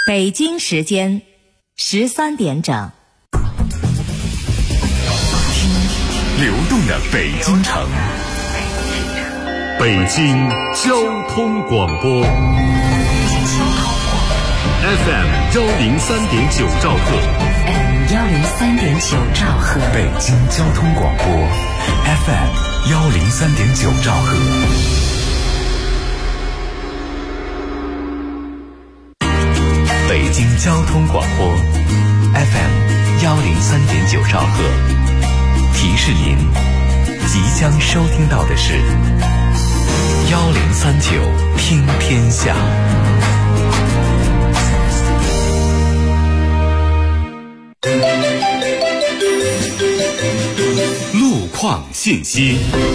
北京时间13点整。 听流动的北京城，北京交通广播 FM 103.9兆赫， 103.9兆赫， 北京交通广播 FM 103.9兆赫。北京交通广播 FM 103.9兆赫，提示您即将收听到的是1039听天下。路况信息。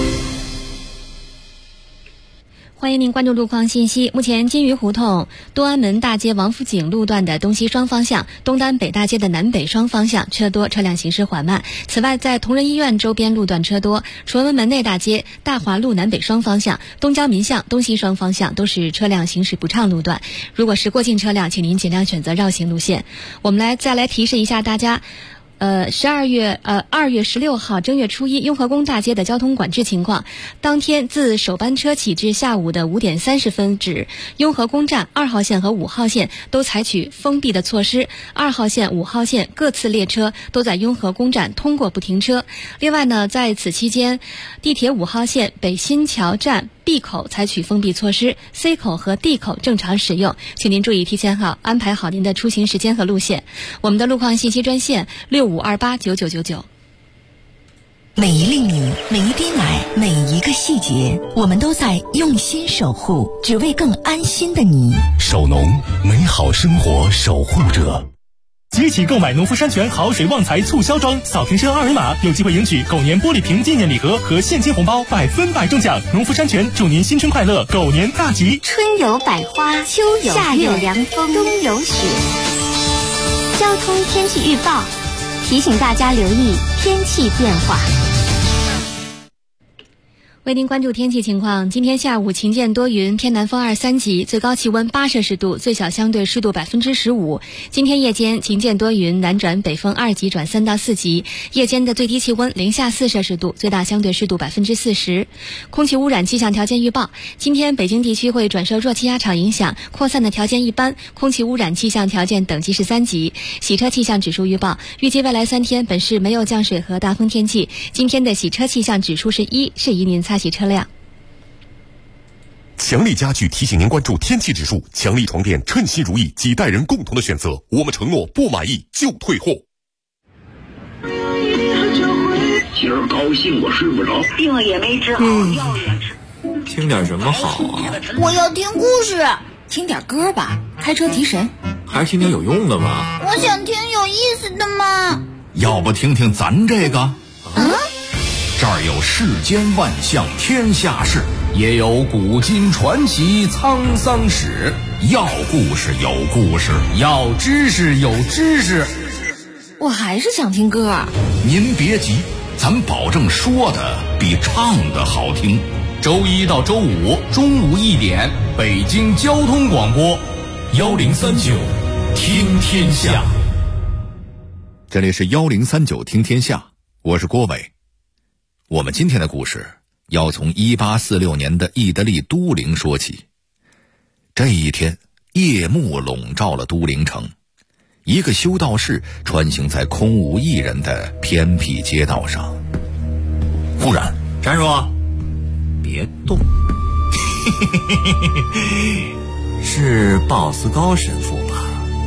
欢迎您关注路况信息。目前金鱼胡同东安门大街王府井路段的东西双方向、东单北大街的南北双方向车多，车辆行驶缓慢。此外，在同仁医院周边路段车多，崇文门内大街、大华路南北双方向、东交民巷东西双方向都是车辆行驶不畅路段。如果是过境车辆，请您尽量选择绕行路线。我们再来提示一下大家。2月16号正月初一，雍和宫大街的交通管制情况。当天自首班车起至下午的5点30分止，雍和宫站2号线和5号线都采取封闭的措施，2号线、5号线各次列车都在雍和宫站通过不停车。另外呢，在此期间，地铁5号线北新桥站B 口采取封闭措施， C 口和 D 口正常使用，请您注意提前安排好您的出行时间和路线。我们的路况信息专线65289999。 每一粒米，每一滴奶，每一个细节，我们都在用心守护，只为更安心的你。 守农，美好生活守护者。 即起购买农夫山泉好水旺财促销装，扫屏2维码，有机会赢取狗年玻璃瓶纪念礼盒和现金红包，100%中奖。农夫山泉祝您新春快乐，狗年大吉！ 春有百花，秋有夏有凉风，冬有雪。交通天气预报提醒大家留意天气变化。 为您关注天气情况，今天下午晴间多云，偏南风2、3级，最高气温8摄氏度，最小相对湿度15%。今天夜间晴间多云，南转北风2级转3到4级，夜间的最低气温零下4摄氏度，最大相对湿度40%。空气污染气象条件预报，今天北京地区会转受弱气压场影响，扩散的条件一般，空气污染气象条件等级是3级。洗车气象指数预报，预计未来3天本市没有降水和大风天气，今天的洗车气象指数是1，适宜您擦洗车辆。 强力家具提醒您关注天气指数，强力床垫称心如意，几代人共同的选择，我们承诺不满意就退货。 今儿高兴我睡不着， 病了也没治好，药也吃。 听点什么好啊？ 我要听故事。 听点歌吧，开车提神。 还是听点有用的吧。 我想听有意思的嘛。 要不听听咱这个？这儿有世间万象天下事，也有古今传奇沧桑史。要故事有故事，要知识有知识。 我还是想听歌。 您别急，咱保证说的比唱的好听。周一到周五中午1点，北京交通广播1039听天下。 这里是1039听天下，我是郭伟。我们今天的故事要从1846年的意大利都灵说起。这一天，夜幕笼罩了都灵城，一个修道士穿行在空无一人的偏僻街道上。忽然， 山叔，别动。是鲍斯高神父吧？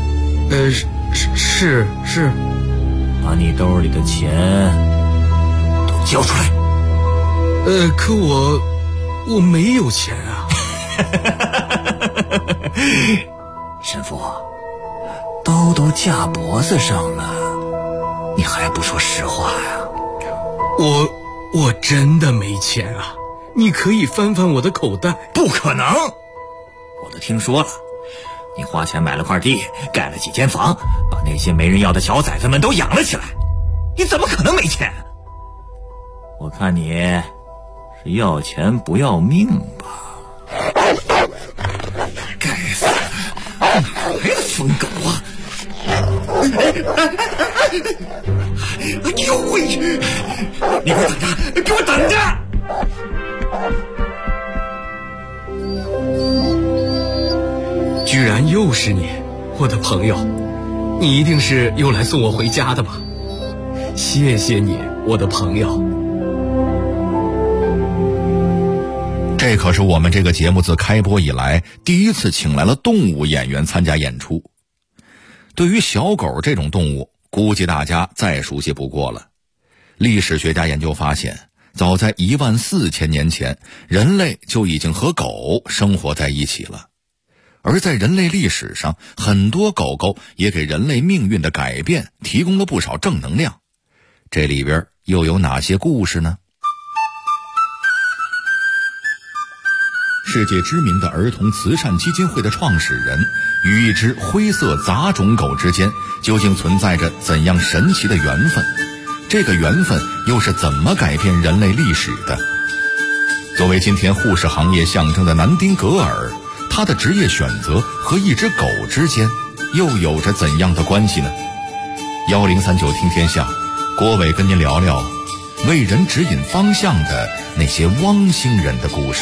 是。 把你兜里的钱都交出来。 可我没有钱啊。 神父，刀都架脖子上了，你还不说实话呀？ 我真的没钱啊，你可以翻翻我的口袋。 不可能，我都听说了，你花钱买了块地，盖了几间房，把那些没人要的小崽子们都养了起来，你怎么可能没钱？我看你是要钱不要命吧？ 该死的，哪来的疯狗啊！给我回去！你给我等着！给我等着！ 居然又是你，我的朋友，你一定是又来送我回家的吧？谢谢你，我的朋友。 这可是我们这个节目自开播以来第一次请来了动物演员参加演出。对于小狗这种动物，估计大家再熟悉不过了。历史学家研究发现，早在14000年前，人类就已经和狗生活在一起了。而在人类历史上，很多狗狗也给人类命运的改变提供了不少正能量。这里边又有哪些故事呢？世界知名的儿童慈善基金会的创始人与一只灰色杂种狗之间究竟存在着怎样神奇的缘分？这个缘分又是怎么改变人类历史的？作为今天护士行业象征的南丁格尔，他的职业选择和一只狗之间又有着怎样的关系呢？1039听天下，郭伟跟您聊聊为人指引方向的那些汪星人的故事。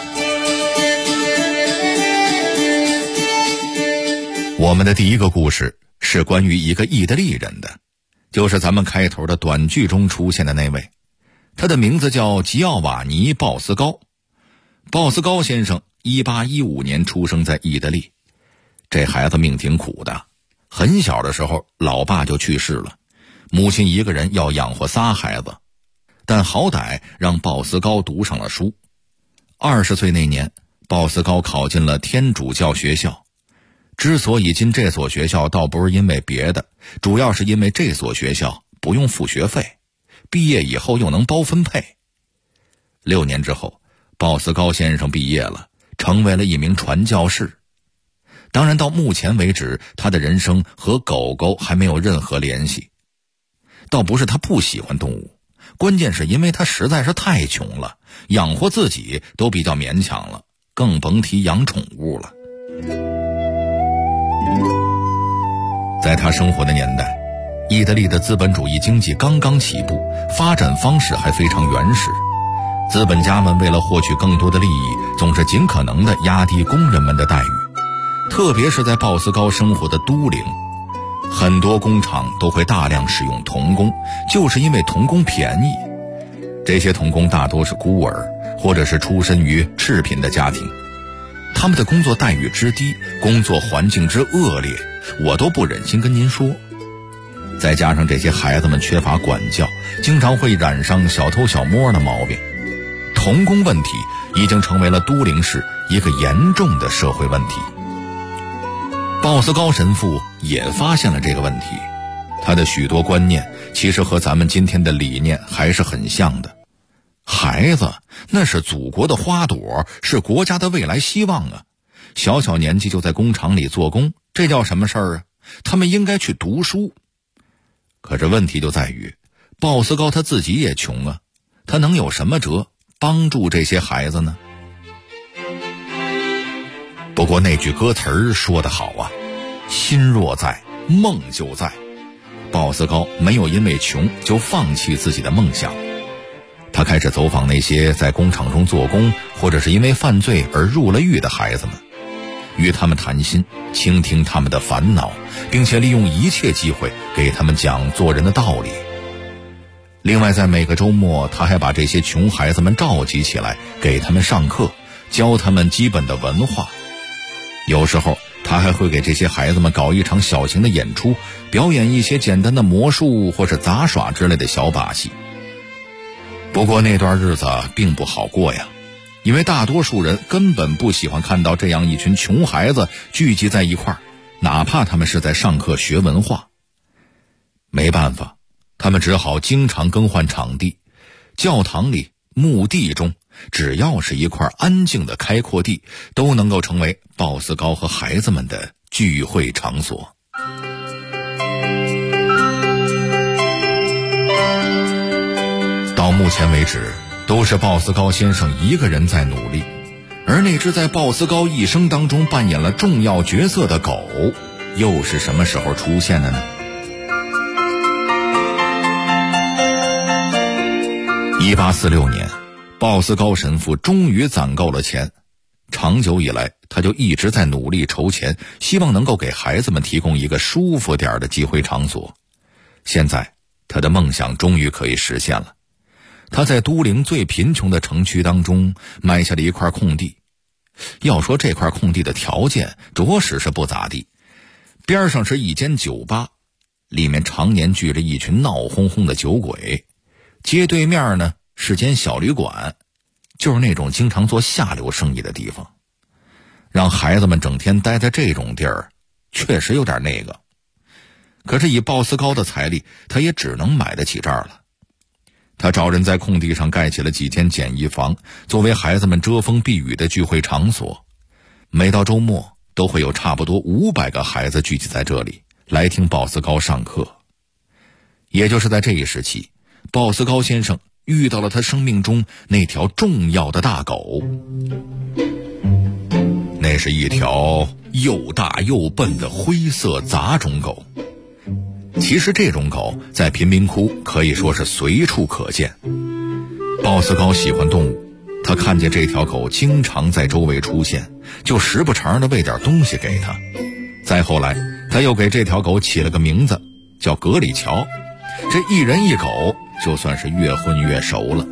我们的第一个故事是关于一个意大利人的，就是咱们开头的短剧中出现的那位，他的名字叫吉奥瓦尼·鲍斯高。鲍斯高先生1815年出生在意大利，这孩子命挺苦的，很小的时候老爸就去世了，母亲一个人要养活仨孩子，但好歹让鲍斯高读上了书。20岁那年，鲍斯高考进了天主教学校。之所以进这所学校，倒不是因为别的，主要是因为这所学校不用付学费，毕业以后又能包分配。6年之后，鲍斯高先生毕业了，成为了一名传教士。当然到目前为止，他的人生和狗狗还没有任何联系。倒不是他不喜欢动物，关键是因为他实在是太穷了，养活自己都比较勉强了，更甭提养宠物了。在他生活的年代，意大利的资本主义经济刚刚起步，发展方式还非常原始。资本家们为了获取更多的利益，总是尽可能地压低工人们的待遇。特别是在鲍斯高生活的都灵，很多工厂都会大量使用童工，就是因为童工便宜。这些童工大多是孤儿，或者是出身于赤贫的家庭。他们的工作待遇之低，工作环境之恶劣，我都不忍心跟您说。再加上这些孩子们缺乏管教，经常会染上小偷小摸的毛病。童工问题已经成为了都灵市一个严重的社会问题。鲍斯高神父也发现了这个问题，他的许多观念其实和咱们今天的理念还是很像的。孩子那是祖国的花朵，是国家的未来希望啊！小小年纪就在工厂里做工，这叫什么事儿啊？他们应该去读书。可是问题就在于，鲍斯高他自己也穷啊，他能有什么辙帮助这些孩子呢？不过那句歌词说得好啊，心若在，梦就在。鲍斯高没有因为穷就放弃自己的梦想，他开始走访那些在工厂中做工或者是因为犯罪而入了狱的孩子们，与他们谈心，倾听他们的烦恼，并且利用一切机会给他们讲做人的道理。另外在每个周末，他还把这些穷孩子们召集起来，给他们上课，教他们基本的文化。有时候他还会给这些孩子们搞一场小型的演出，表演一些简单的魔术或是杂耍之类的小把戏。不过那段日子并不好过呀，因为大多数人根本不喜欢看到这样一群穷孩子聚集在一块儿，哪怕他们是在上课学文化。没办法，他们只好经常更换场地，教堂里、墓地中，只要是一块安静的开阔地，都能够成为鲍斯高和孩子们的聚会场所。到目前为止，都是鲍斯高先生一个人在努力，而那只在鲍斯高一生当中扮演了重要角色的狗， 又是什么时候出现的呢？1846年，鲍思高神父终于攒够了钱。长久以来，他就一直在努力筹钱，希望能够给孩子们提供一个舒服点的集会场所。现在，他的梦想终于可以实现了。他在都灵最贫穷的城区当中买下了一块空地。要说这块空地的条件着实是不咋地，边上是一间酒吧，里面常年聚着一群闹哄哄的酒鬼。街对面呢是间小旅馆，就是那种经常做下流生意的地方。让孩子们整天待在这种地儿，确实有点那个。可是以鲍思高的财力，他也只能买得起这儿了。他找人在空地上盖起了几间简易房，作为孩子们遮风避雨的聚会场所。每到周末，都会有差不多500个孩子聚集在这里，来听鲍思高上课。也就是在这一时期，鲍思高先生遇到了他生命中那条重要的大狗。那是一条又大又笨的灰色杂种狗。其实这种狗在贫民窟可以说是随处可见。鲍思高喜欢动物，他看见这条狗经常在周围出现，就时不常的喂点东西给它。再后来，他又给这条狗起了个名字，叫格里乔。这一人一狗就算是越混越熟了。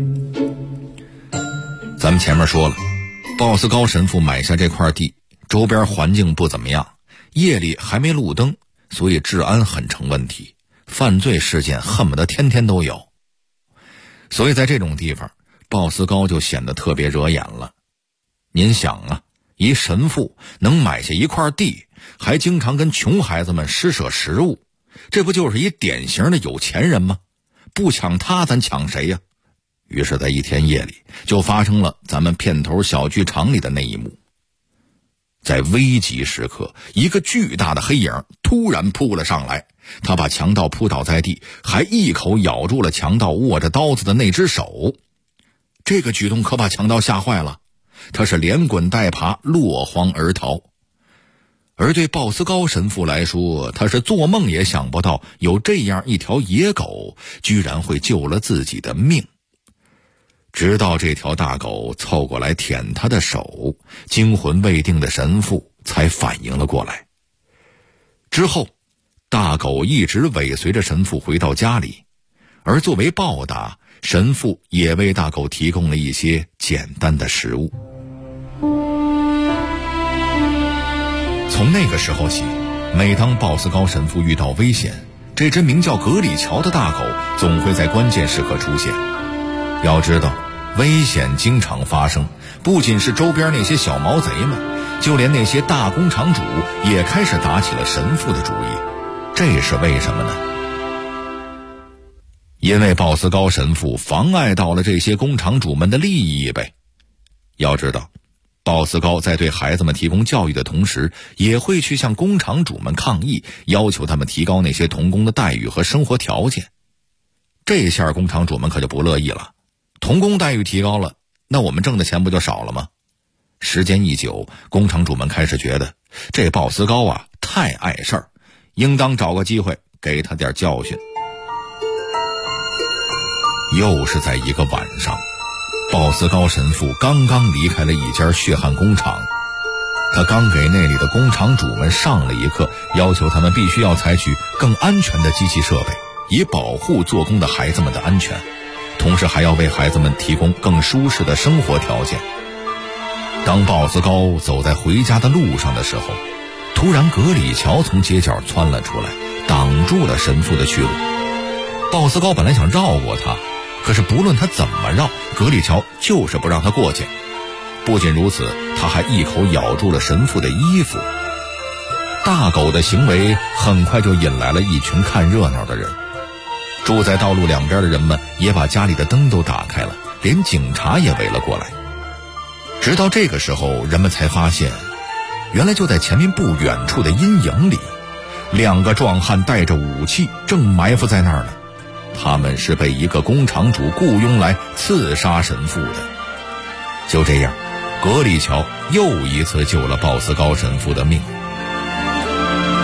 咱们前面说了，鲍思高神父买下这块地，周边环境不怎么样，夜里还没路灯，所以治安很成问题，犯罪事件恨不得天天都有。所以在这种地方，鲍思高就显得特别惹眼了。您想啊，一神父能买下一块地，还经常跟穷孩子们施舍食物，这不就是一典型的有钱人吗？不抢他咱抢谁呀？于是在一天夜里，就发生了咱们片头小剧场里的那一幕。在危急时刻，一个巨大的黑影突然扑了上来，他把强盗扑倒在地，还一口咬住了强盗握着刀子的那只手。这个举动可把强盗吓坏了，他是连滚带爬，落荒而逃。而对鲍思高神父来说，他是做梦也想不到有这样一条野狗居然会救了自己的命。直到这条大狗凑过来舔他的手，惊魂未定的神父才反应了过来。之后，大狗一直尾随着神父回到家里，而作为报答，神父也为大狗提供了一些简单的食物。从那个时候起，每当鲍思高神父遇到危险，这只名叫格里乔的大狗总会在关键时刻出现。要知道，危险经常发生，不仅是周边那些小毛贼们，就连那些大工厂主也开始打起了神父的主意。这是为什么呢？因为鲍思高神父妨碍到了这些工厂主们的利益呗。要知道，鲍思高在对孩子们提供教育的同时，也会去向工厂主们抗议，要求他们提高那些童工的待遇和生活条件。这下工厂主们可就不乐意了，童工待遇提高了，那我们挣的钱不就少了吗？时间一久，工厂主们开始觉得这鲍思高啊太碍事儿，应当找个机会给他点教训。又是在一个晚上，鲍思高神父刚刚离开了一家血汗工厂，他刚给那里的工厂主们上了一课，要求他们必须要采取更安全的机器设备，以保护做工的孩子们的安全，同时还要为孩子们提供更舒适的生活条件。当鲍思高走在回家的路上的时候，突然格里乔从街角窜了出来，挡住了神父的去路。鲍思高本来想绕过他，可是不论他怎么绕，格里乔就是不让他过去。不仅如此，他还一口咬住了神父的衣服。大狗的行为很快就引来了一群看热闹的人。住在道路两边的人们也把家里的灯都打开了，连警察也围了过来。直到这个时候，人们才发现，原来就在前面不远处的阴影里，2个壮汉带着武器正埋伏在那儿呢。他们是被一个工厂主雇佣来刺杀神父的。就这样，格里乔又一次救了鲍思高神父的命。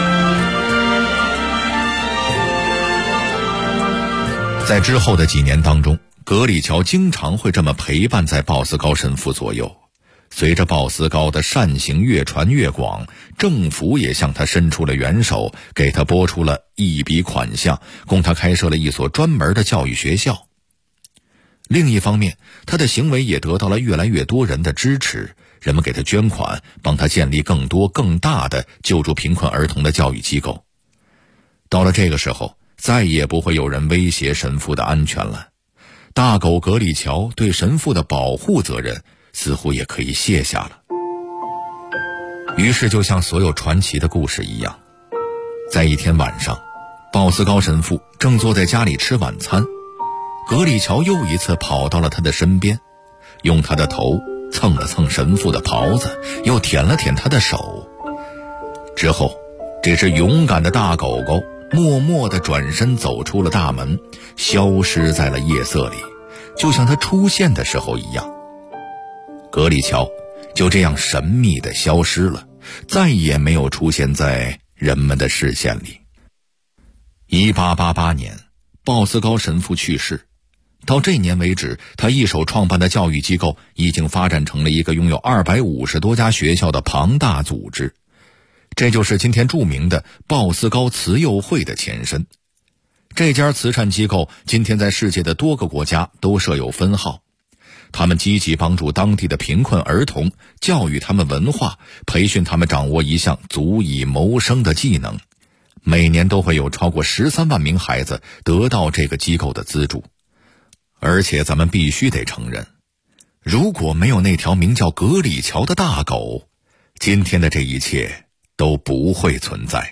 在之后的几年当中，格里乔经常会这么陪伴在鲍斯高神父左右。随着鲍斯高的善行越传越广，政府也向他伸出了援手，给他拨出了一笔款项，供他开设了一所专门的教育学校。另一方面，他的行为也得到了越来越多人的支持，人们给他捐款，帮他建立更多更大的救助贫困儿童的教育机构。到了这个时候，再也不会有人威胁神父的安全了。大狗格里乔对神父的保护责任似乎也可以卸下了。于是就像所有传奇的故事一样，在一天晚上，鲍斯高神父正坐在家里吃晚餐，格里乔又一次跑到了他的身边，用他的头蹭了蹭神父的袍子，又舔了舔他的手。之后，这只勇敢的大狗狗默默地转身走出了大门，消失在了夜色里，就像他出现的时候一样。格里乔就这样神秘地消失了，再也没有出现在人们的视线里。1888年，鲍斯高神父去世。到这年为止，他一手创办的教育机构已经发展成了一个拥有250多家学校的庞大组织。这就是今天著名的鲍斯高慈幼会的前身。这家慈善机构今天在世界的多个国家都设有分号，他们积极帮助当地的贫困儿童，教育他们文化，培训他们掌握一项足以谋生的技能。每年都会有超过13万名孩子得到这个机构的资助。而且咱们必须得承认，如果没有那条名叫格里乔的大狗，今天的这一切都不会存在。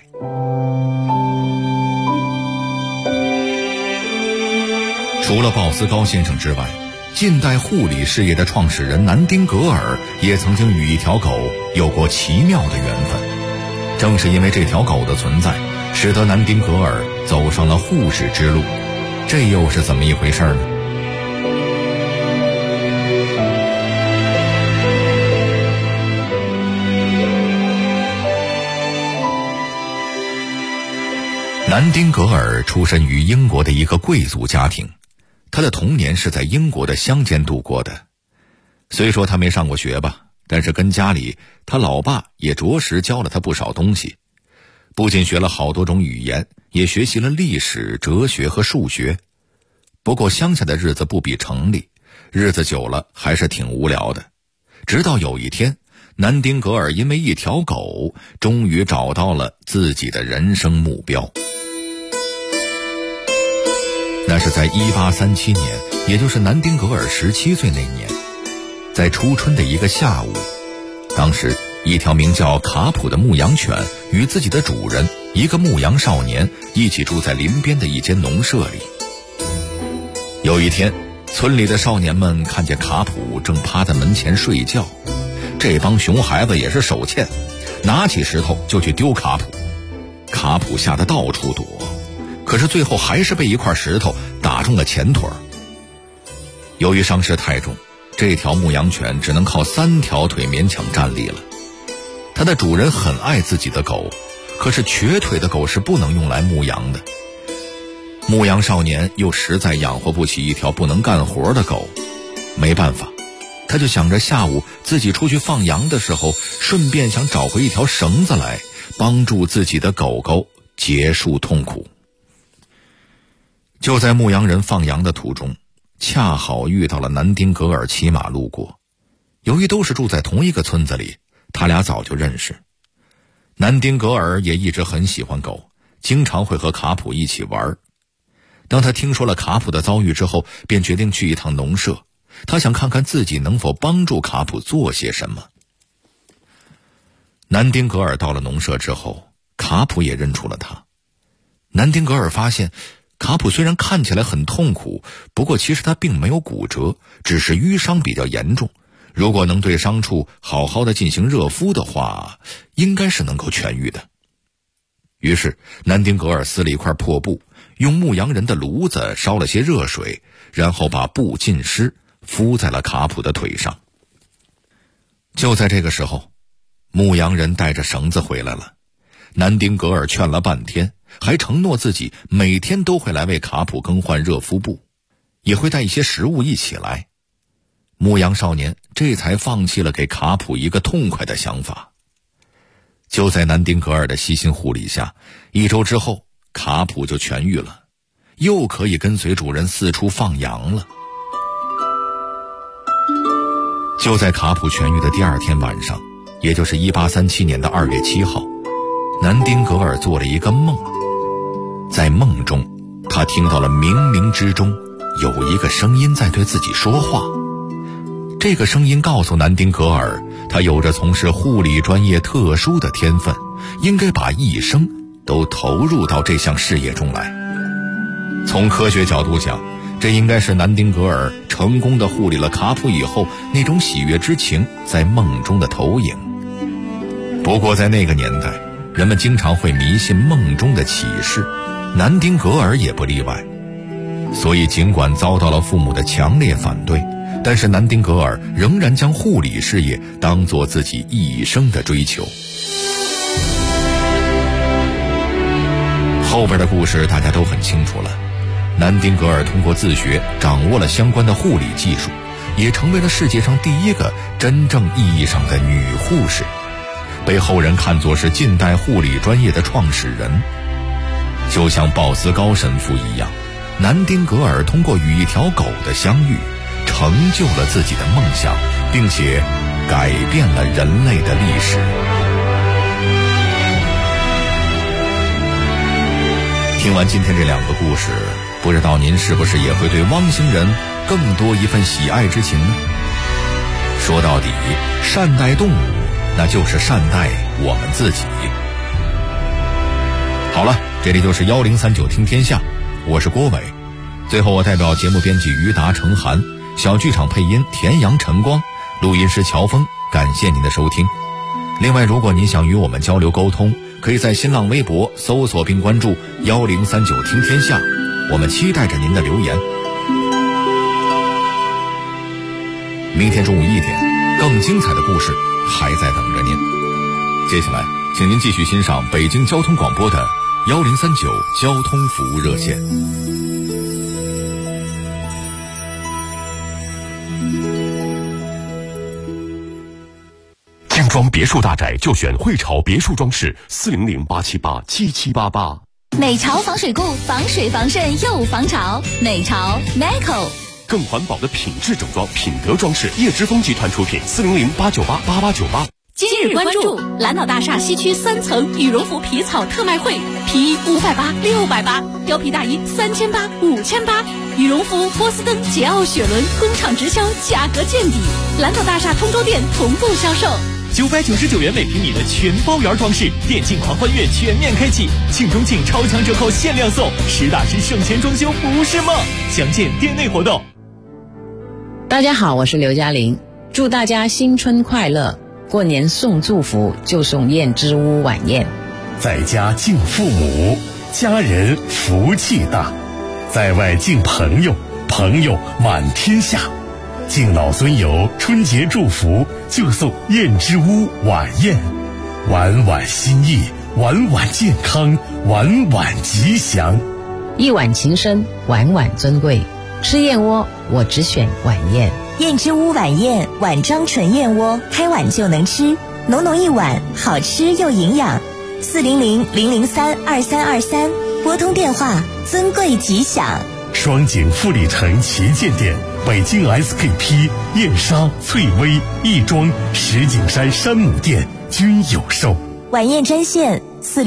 除了鲍斯高先生之外，近代护理事业的创始人南丁格尔也曾经与一条狗有过奇妙的缘分。正是因为这条狗的存在，使得南丁格尔走上了护士之路。这又是怎么一回事呢？南丁格尔出身于英国的一个贵族家庭，他的童年是在英国的乡间度过的。虽说他没上过学吧，但是跟家里他老爸也着实教了他不少东西，不仅学了好多种语言，也学习了历史、哲学和数学。不过乡下的日子不比城里，日子久了还是挺无聊的。直到有一天，南丁格尔因为一条狗，终于找到了自己的人生目标。那是在1837年，也就是南丁格尔17岁那年，在初春的一个下午，当时一条名叫卡普的牧羊犬与自己的主人一个牧羊少年一起住在林边的一间农舍里。有一天，村里的少年们看见卡普正趴在门前睡觉，这帮熊孩子也是手欠，拿起石头就去丢卡普。卡普吓得到处躲，可是最后还是被一块石头打中了前腿。由于伤势太重，这条牧羊犬只能靠3条腿勉强站立了。它的主人很爱自己的狗，可是瘸腿的狗是不能用来牧羊的。牧羊少年又实在养活不起一条不能干活的狗，没办法，他就想着下午自己出去放羊的时候，顺便想找回一条绳子来，帮助自己的狗狗结束痛苦。就在牧羊人放羊的途中，恰好遇到了南丁格尔骑马路过。由于都是住在同一个村子里，他俩早就认识。南丁格尔也一直很喜欢狗，经常会和卡普一起玩。当他听说了卡普的遭遇之后，便决定去一趟农舍，他想看看自己能否帮助卡普做些什么。南丁格尔到了农舍之后，卡普也认出了他。南丁格尔发现卡普虽然看起来很痛苦，不过其实他并没有骨折，只是淤伤比较严重，如果能对伤处好好的进行热敷的话，应该是能够痊愈的。于是南丁格尔撕了一块破布，用牧羊人的炉子烧了些热水，然后把布浸湿，敷在了卡普的腿上。就在这个时候，牧羊人带着绳子回来了。南丁格尔劝了半天， 还承诺自己每天都会来为卡普更换热敷布，也会带一些食物一起来。牧羊少年这才放弃了给卡普一个痛快的想法。就在南丁格尔的悉心护理下，1周之后，卡普就痊愈了，又可以跟随主人四处放羊了。就在卡普痊愈的第2天晚上，也就是1837年的2月7号，南丁格尔做了一个梦。在梦中，他听到了冥冥之中有一个声音在对自己说话。这个声音告诉南丁格尔，他有着从事护理专业特殊的天分，应该把一生都投入到这项事业中来。从科学角度讲，这应该是南丁格尔成功地护理了卡普以后那种喜悦之情在梦中的投影。不过在那个年代，人们经常会迷信梦中的启示，南丁格尔也不例外。所以尽管遭到了父母的强烈反对，但是南丁格尔仍然将护理事业当作自己一生的追求。后边的故事大家都很清楚了，南丁格尔通过自学掌握了相关的护理技术，也成为了世界上第一个真正意义上的女护士，被后人看作是近代护理专业的创始人。就像鲍斯高神父一样，南丁格尔通过与一条狗的相遇，成就了自己的梦想，并且改变了人类的历史。听完今天这2个故事，不知道您是不是也会对汪星人更多一份喜爱之情呢？说到底，善待动物，那就是善待我们自己。好了，这里就是1039听天下，我是郭伟。最后我代表节目编辑于达、程涵，小剧场配音田阳、陈光，录音师乔峰，感谢您的收听。另外，如果您想与我们交流沟通，可以在新浪微博搜索并关注1039听天下，我们期待着您的留言。明天中午1点，更精彩的故事还在等着您。接下来，请您继续欣赏北京交通广播的1039交通服务热线。 精装别墅大宅就选汇潮别墅装饰，400-878-7788。 美潮防水固，防水防渗又防潮。美潮 Meco。 更环保的品质整装，品德装饰，叶之峰集团出品，400-898-8898。 今日关注蓝岛大厦西区3层羽绒服皮草特卖会，皮衣580、680，貂皮大衣3800、5800，羽绒服波司登、捷奥、雪伦工厂直销，价格见底。蓝岛大厦通州店同步销售。 999元每平米的全包圆装饰，电竞狂欢月全面开启，庆中庆超强折扣限量送，实打实省钱装修不是梦。详见店内活动。 大家好，我是刘嘉玲，祝大家新春快乐。过年送祝福就送燕之屋晚宴。 在家敬父母，家人福气大；在外敬朋友，朋友满天下。敬老尊友春节祝福就送燕之屋晚宴，晚晚心意，晚晚健康，晚晚吉祥。 一碗情深，晚晚尊贵。吃燕窝我只选晚宴。 燕之屋晚宴，碗装纯燕窝，开碗就能吃，浓浓一碗，好吃又营养。400-003-2323，拨通电话，尊贵吉祥。 双井富力城旗舰店、北京 SKP、燕莎、翠微、亦庄、石景山山姆店均有售。 晚宴专线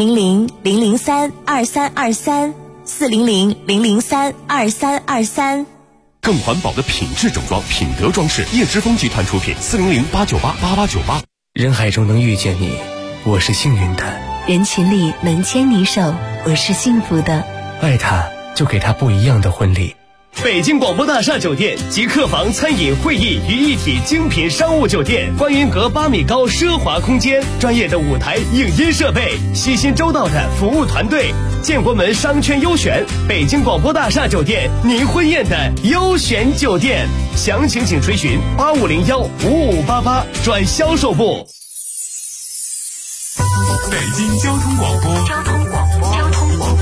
400-003-2323。400-003-2323。 更环保的品质整装，品德装饰，叶之峰集团出品，400-898-8898。 人海中能遇见你，我是幸运的； 人群里能牵你手，我是幸福的。 爱他，就给他不一样的婚礼。 北京广播大厦酒店集客房、餐饮、会议于一体精品商务酒店，观云阁8米高奢华空间，专业的舞台影音设备，细心周到的服务团队，建国门商圈优选，北京广播大厦酒店您婚宴的优选酒店。详情请垂询8501-5588转销售部。 北京交通广播。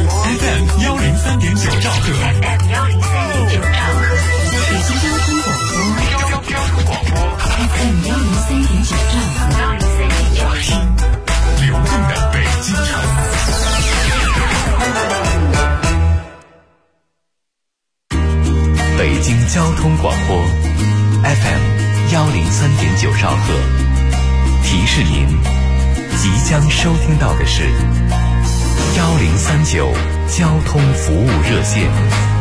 103.9兆赫 FM 103.9兆赫，北京交通广播 FM 103.9兆赫， 听流动的北京城。北京交通广播 FM 103.9兆赫，提示您即将收听到的是1039交通服务热线。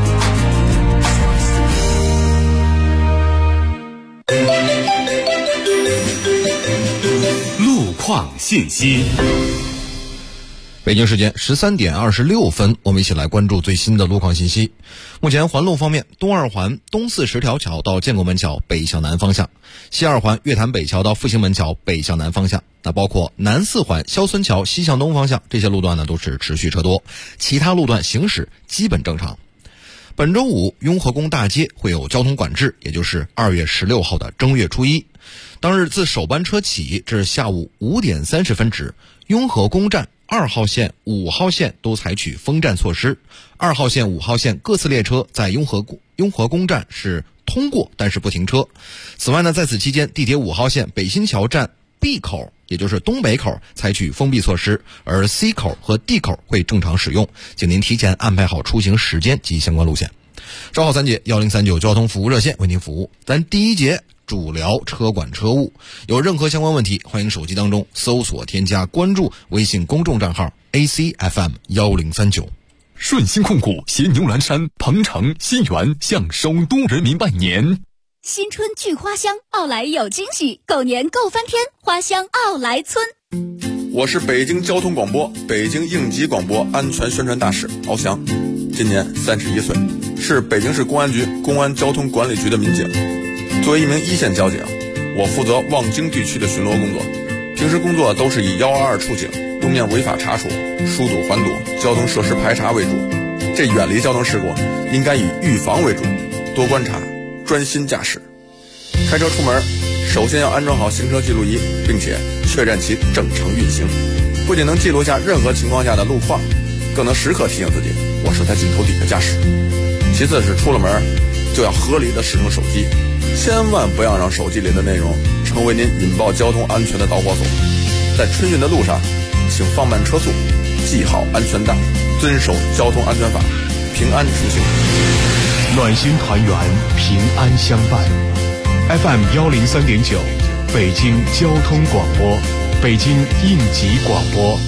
路况信息。 北京时间13点26分，我们一起来关注最新的路况信息。目前环路方面，东二环东四十条桥到建国门桥北向南方向，西二环月坛北桥到复兴门桥北向南方向，那包括南四环肖村桥西向东方向，这些路段呢都是持续车多，其他路段行驶基本正常。本周五雍和宫大街会有交通管制，也就是2月16号的正月初一。当日自首班车起至下午5点30分止，雍和宫站2号线、5号线都采取封站措施。2号线、5号线各次列车在雍和宫站是通过，但是不停车。此外呢，在此期间，地铁5号线北新桥站 B 口，也就是东北口采取封闭措施，而 C 口和 D 口会正常使用，请您提前安排好出行时间及相关路线。稍后3节1039交通服务热线为您服务。咱第一节主聊车管车务，有任何相关问题，欢迎手机当中搜索添加关注微信公众账号 ACFM 1039。 顺鑫控股携牛栏山、鹏城、新源向首都人民拜年。 新春聚花香，奥莱有惊喜，狗年够翻天，花香奥莱村。 我是北京交通广播北京应急广播安全宣传大使敖翔，今年31岁，是北京市公安局公安交通管理局的民警。作为一名一线交警，我负责望京地区的巡逻工作，平时工作都是以122处警、路面违法查处、疏堵环堵、交通设施排查为主。这远离交通事故应该以预防为主，多观察，专心驾驶。开车出门首先要安装好行车记录仪，并且确认其正常运行，不仅能记录下任何情况下的路况，更能时刻提醒自己我是在镜头底的驾驶。其次是出了门就要合理的使用手机，千万不要让手机里的内容成为您引爆交通安全的导火索。在春运的路上，请放慢车速，系好安全带，遵守交通安全法，平安出行。 暖心团圆，平安相伴。FM 103.9，北京交通广播，北京应急广播。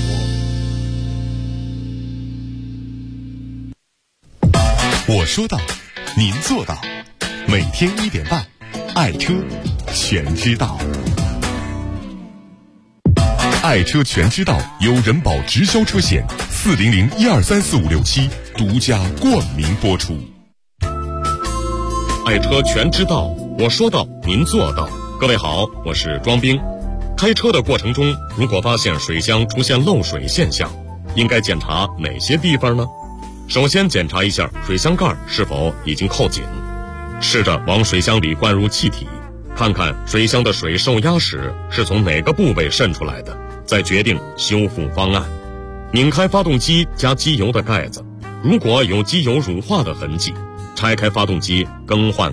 我说到，您做到。每天1点半，爱车全知道。爱车全知道由人保直销车险400-1234567独家冠名播出。 爱车全知道，我说到，您做到。各位好，我是庄兵。开车的过程中，如果发现水箱出现漏水现象，应该检查哪些地方呢？首先检查一下水箱盖是否已经扣紧，试着往水箱里灌入气体，看看水箱的水受压时是从哪个部位渗出来的，再决定修复方案。拧开发动机加机油的盖子，如果有机油乳化的痕迹，拆开发动机更换